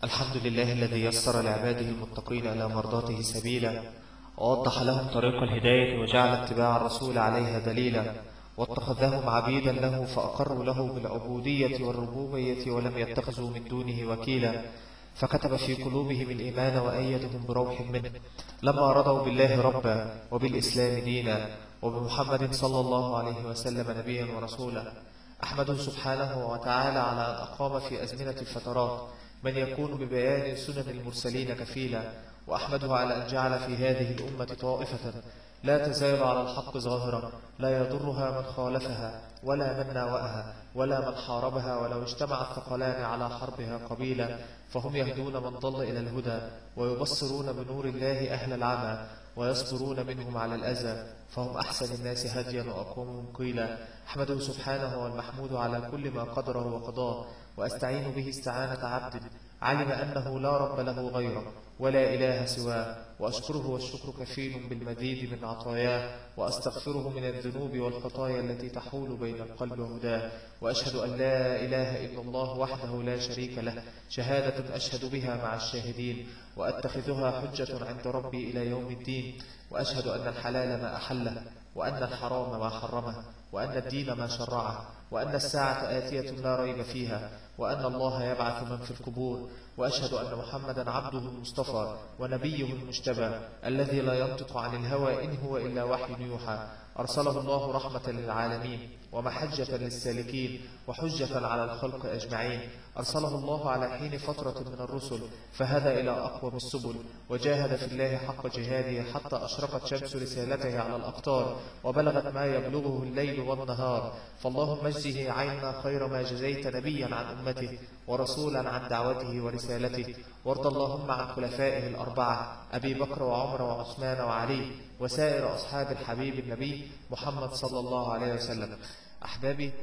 الحمد لله الذي يسر لعباده المتقين إلى مرضاته سبيلا، ووضح لهم طريق الهداية، وجعل اتباع الرسول عليها دليلا، واتخذهم عبيدا له فأقروا له بالعبودية والربوبية، ولم يتخذوا من دونه وكيلا، فكتب في قلوبهم الإيمان وأيدهم بروح منه، لما رضوا بالله ربا وبالإسلام دينا وبمحمد صلى الله عليه وسلم نبيا ورسولا. أحمده سبحانه وتعالى على أن أقام في أزمنة الفترات من يكون ببيان سنن المرسلين كفيلا، وأحمده على أن جعل في هذه الأمة طائفة لا تزال على الحق ظاهرة، لا يضرها من خالفها ولا من ناوأها ولا من حاربها، ولو اجتمع الثقلان على حربها قبيلا، فهم يهدون من ضل إلى الهدى، ويبصرون بنور الله أهل العمى، ويصبرون منهم على الأذى، فهم أحسن الناس هديا وأقومهم قيلا. أحمده سبحانه والمحمود على كل ما قدره وقضاه، وأستعين به استعانة عبد علم أنه لا رب له غيره ولا إله سواه، وأشكره والشكر كفيل بالمزيد من عطاياه، وأستغفره من الذنوب والخطايا التي تحول بين القلب وهداه، وأشهد أن لا إله إلا الله وحده لا شريك له، شهادة أشهد بها مع الشاهدين، وأتخذها حجة عند ربي إلى يوم الدين، وأشهد أن الحلال ما أحله، وأن الحرام ما حرمه، وأن الدين ما شرعه، وأن الساعة آتية لا ريب فيها، وأن الله يبعث من في القبور، وأشهد أن محمدا عبده المصطفى ونبيه المجتبى الذي لا ينطق عن الهوى إن هو إلا وحي يوحى، أرسله الله رحمة للعالمين ومحجة للسالكين وحجة على الخلق أجمعين. أرسله الله على حين فترة من الرسل، فهدى إلى أقوم السبل، وجاهد في الله حق جهاده، حتى أشرقت شمس رسالته على الأقطار، وبلغت ما يبلغه الليل والنهار. فاللهم اجزه عنا خير ما جزيت نبيا عن أمته ورسولا عن دعوته ورسالته، وارض اللهم عن خلفائه الأربعة أبي بكر وعمر وعثمان وعلي، وسائر أصحاب الحبيب النبي محمد صلى الله عليه وسلم. أحبابي،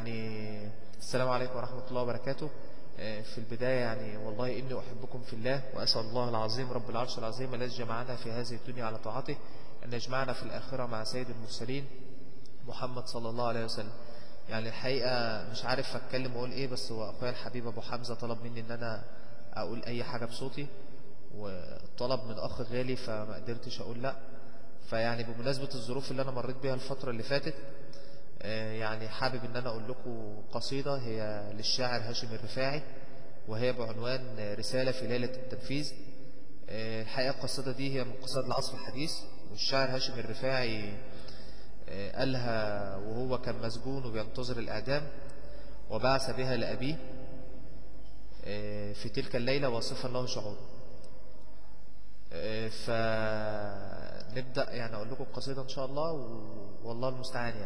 السلام عليكم ورحمة الله وبركاته. في البداية والله إني أحبكم في الله، وأسأل الله العظيم رب العرش العظيم الذي جمعنا في هذه الدنيا على طاعته أن يجمعنا في الآخرة مع سيد المرسلين محمد صلى الله عليه وسلم. الحقيقة مش عارف أتكلم وأقول إيه، بس هو أخويا الحبيب أبو حمزة طلب مني إن أنا أقول أي حاجة بصوتي، وطلب من أخ غالي فما قدرتش أقول لأ. بمناسبة الظروف اللي أنا مريت بها الفترة اللي فاتت، حابب إن أنا أقول لكم قصيدة هي للشاعر هاشم الرفاعي، وهي بعنوان رسالة في ليلة التنفيذ. الحقيقة القصيدة دي هي من قصائد العصر الحديث، والشاعر هاشم الرفاعي قالها وهو كان مسجون وبينتظر الإعدام، وبعث بها لأبيه في تلك الليلة واصفا له شعور. فنبدأ أقول لكم القصيدة إن شاء الله، والله المستعان.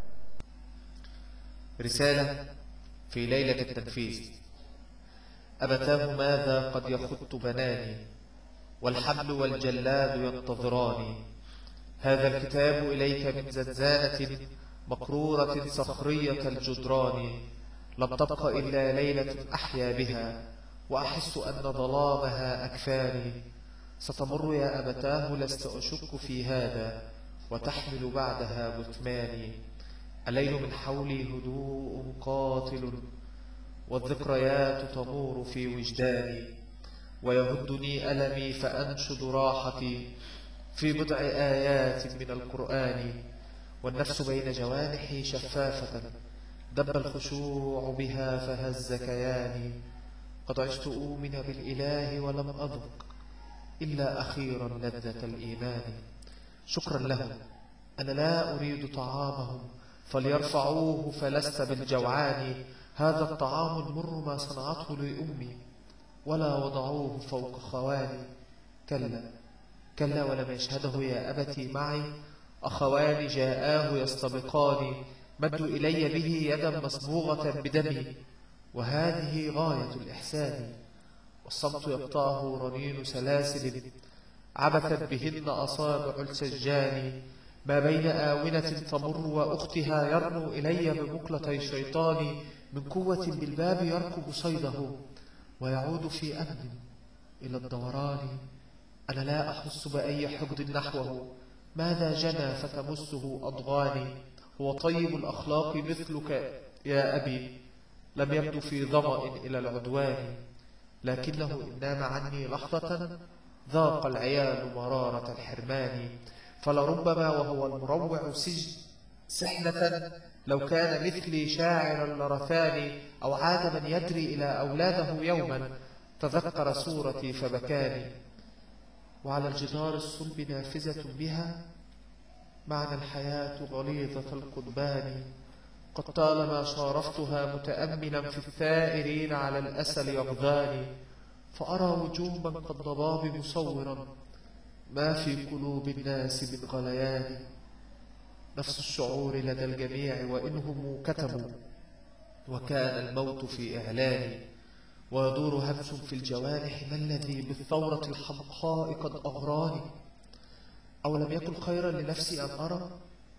رسالة في ليلة التنفيذ. أبتاه ماذا قد يخط بناني، والحبل والجلاد ينتظراني. هذا الكتاب إليك من زنزانة مقرورة صخرية الجدران، لم تبق إلا ليلة أحيا بها، وأحس أن ظلامها أكفاني. ستمر يا أبتاه لست أشك في هذا، وتحمل بعدها بثماني. الليل من حولي هدوء قاتل، والذكريات تمور في وجداني، ويهدني ألمي فأنشد راحتي في بضع آيات من القرآن. والنفس بين جوانحي شفافة، دب الخشوع بها فهز كياني. قد عشت أؤمن بالإله ولم أذق إلا أخيرا لذة الإيمان. شكرا لهم، أنا لا أريد طعامهم، فليرفعوه فلست بالجوعان. هذا الطعام المر ما صنعته لي أمي، ولا وضعوه فوق خواني. كلا كلا ولم يشهده يا أبتي معي، أخوان جاءاه يستبقان. مدوا إلي به يدا مصبوغة بدمي، وهذه غاية الإحسان. والصمت يقطعه رنين سلاسل، عبثت بهن أصابع السجان. ما بين آونة تمر وأختها يرنو إلي بمقلتي شيطان. من قوة بالباب يركب صيده، ويعود في أمن إلى الدوران. أنا لا أحس بأي حقد نحوه، ماذا جنى فتمسه أضغاني. هو طيب الأخلاق مثلك يا أبي، لم يبدو في ظمأ إلى العدوان. لكنه إن نام عني لحظة ذاق العيال مرارة الحرمان. فلربما وهو المروع سحنة لو كان مثلي شاعرا لرثاني، أو عاد من يدري إلى أولاده يوما تذكر صورتي فبكاني. وعلى الجدار الصلب نافذة بها معنى الحياة غليظة القضبان. قد طالما شارفتها متأملا في الثائرين على الأسل يغذاني، فأرى وجوبا كالضباب مصورا ما في قلوب الناس من غليان. نفس الشعور لدى الجميع وإنهم كتموا، وكان الموت في إعلان. ويدور همس في الجوانح ما الذي بالثورة الحمقاء قد أغراني. أولم يكن خيرا لنفسي أن أرى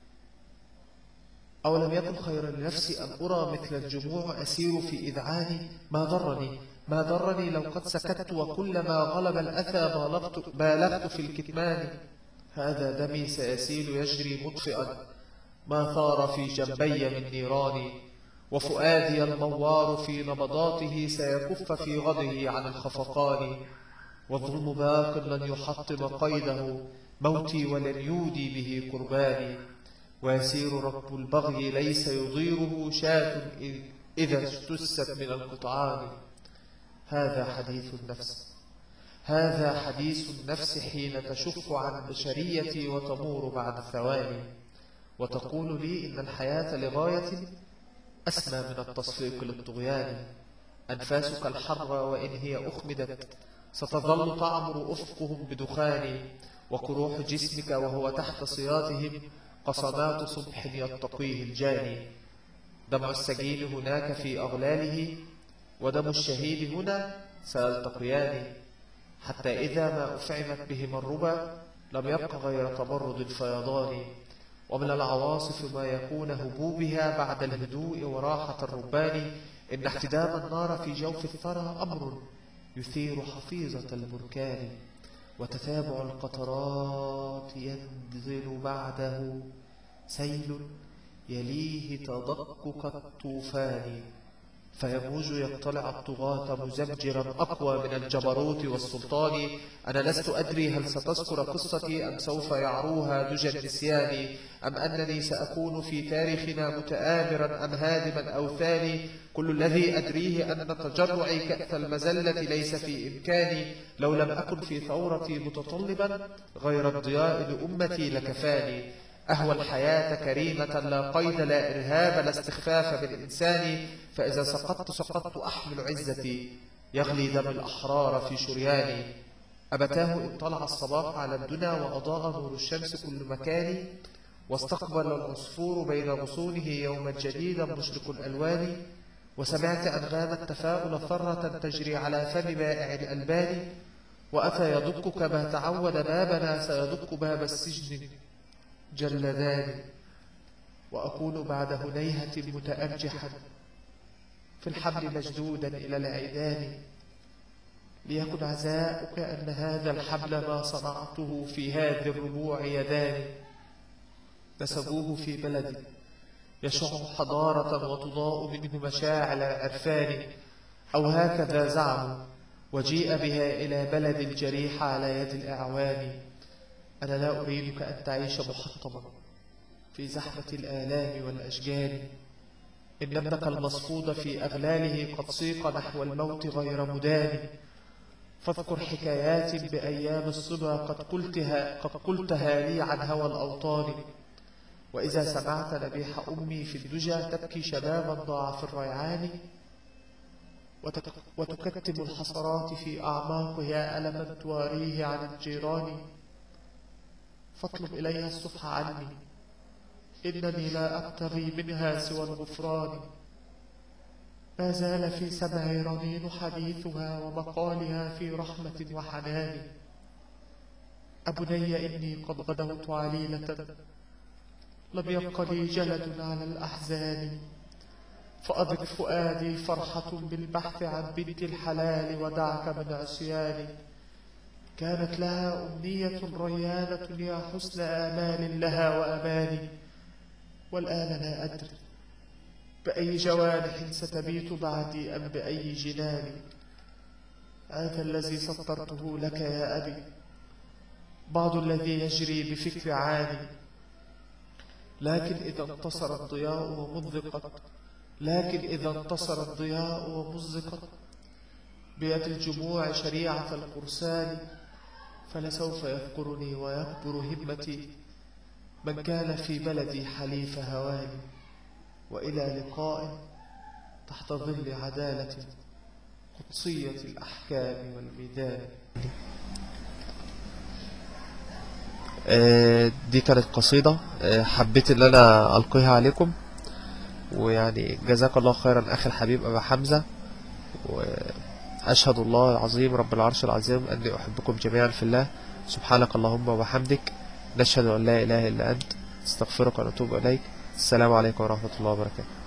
مثل الجموع أسير في إذعاني. ما ضرني لو قد سكت، وكلما غلب الأذى بالغت في الكتمان. هذا دمي سيسيل يجري مطفئا ما ثار في جنبي من نيران، وفؤادي الموار في نبضاته سيكف في غضه عن الخفقان. والظلم باق لن يحطم قيده موتي ولن يودي به قرباني. ويسير رب البغي ليس يضيره شاة إذا اجتست من القطعان. هذا حديث النفس حين تشف عن بشريتي وتمور بعد ثواني، وتقول لي إن الحياة لغاية أسمى من التصفيق للطغيان. أنفاسك الحرة وإن هي أخمدت ستظل تعمر أفقهم بدخان، وقروح جسمك وهو تحت صياطهم قصمات صبح يتقيه الجاني. دمع السجين هناك في أغلاله، ودم الشهيد هنا سيلتقيان، حتى إذا ما أفعمت بهما الربا لم يبق غير تبرد الفيضان. ومن العواصف ما يكون هبوبها بعد الهدوء وراحة الربان. إن احتدام النار في جوف الثرى أمر يثير حفيظة البركان، وتتابع القطرات ينزل بعده سيل يليه تدقق الطوفان. فيموج يقتلع الطغاة مزمجرا أقوى من الجبروت والسلطان. أنا لست أدري هل ستذكر قصتي أم سوف يعروها دجى النسيان، أم أنني سأكون في تاريخنا متآمرا أم هادما أوثاني. كل الذي أدريه أن تجرعي كأس المزلة ليس في إمكاني. لو لم أكن في ثورتي متطلبا غير الضياء لأمتي لكفاني. أهوى الحياة كريمة لا قيد لا إرهاب لا استخفاف بالإنسان. فإذا سقطت أحمل عزتي يغلي دم الأحرار في شرياني. أبتاه إن طلع الصباح على الدنا وأضاء نور الشمس كل مكان، واستقبل العصفور بين غصونه يوما جديدا مشرق الألوان. وسمعت أنغام التفاؤل ثرة تجري على فم بائع الألبان. وأتى يدق كما تعود بابنا سيدق باب السجن جلدان. وأكون بعد هنيهة متأرجحا في الحبل مشدودا إلى العيدان. ليكن عزاؤك أن هذا الحبل ما صنعته في هذه الربوع يدان. نسبوه في بلد يشع حضارة وتضاء منه مشاعل العرفان، أو هكذا زعموا، وجيء بها إلى بلد الجريح على يد الأعوان. أنا لا أريدك أن تعيش محطما في زحمة الآلام والأشجان. إن ابنك المصفود في أغلاله قد سيق نحو الموت غير مدان. فاذكر حكايات بأيام الصبا قد قلتها لي عن هوى الأوطان. وإذا سمعت نبيح أمي في الدجى تبكي شبابا ضاع في الريعان، وتكتم الحسرات في أعماقها ألما تواريه عن الجيران. فاطلب إليها الصفح عني، إنني لا أبتغي منها سوى الغفران. ما زال في سمعي رنين حديثها ومقالها في رحمة وحنان. أبني إني قد غدوت عليلة لم يبق لي جلد على الأحزان. فأضق فؤادي فرحة بالبحث عن بنت الحلال ودعك من عصياني. كانت لها أمنية ريانة يا حسن آمال لها وأماني. والآن لا أدري بأي جوانح ستبيت بعدي أم بأي جنان. هذا الذي سطرته لك يا أبي، بعض الذي يجري بفكر عاني، لكن إذا انتصر الضياء ومزقت بيد الجموع شريعة القرسان، فلسوف يذكرني ويكبر همتي من كان في بلدي حليف هواني. وإلى لقاء تحت ظل عدالة قدسية الأحكام والميدان. دي كانت قصيدة حبيت ان انا القيها عليكم، ويعني جزاك الله خيرا اخي الحبيب ابا حمزة، واشهد الله العظيم رب العرش العظيم اني احبكم جميعا في الله. سبحانك اللهم وبحمدك، نشهد ان لا اله الا انت، استغفرك ونتوب اليك. السلام عليكم ورحمة الله وبركاته.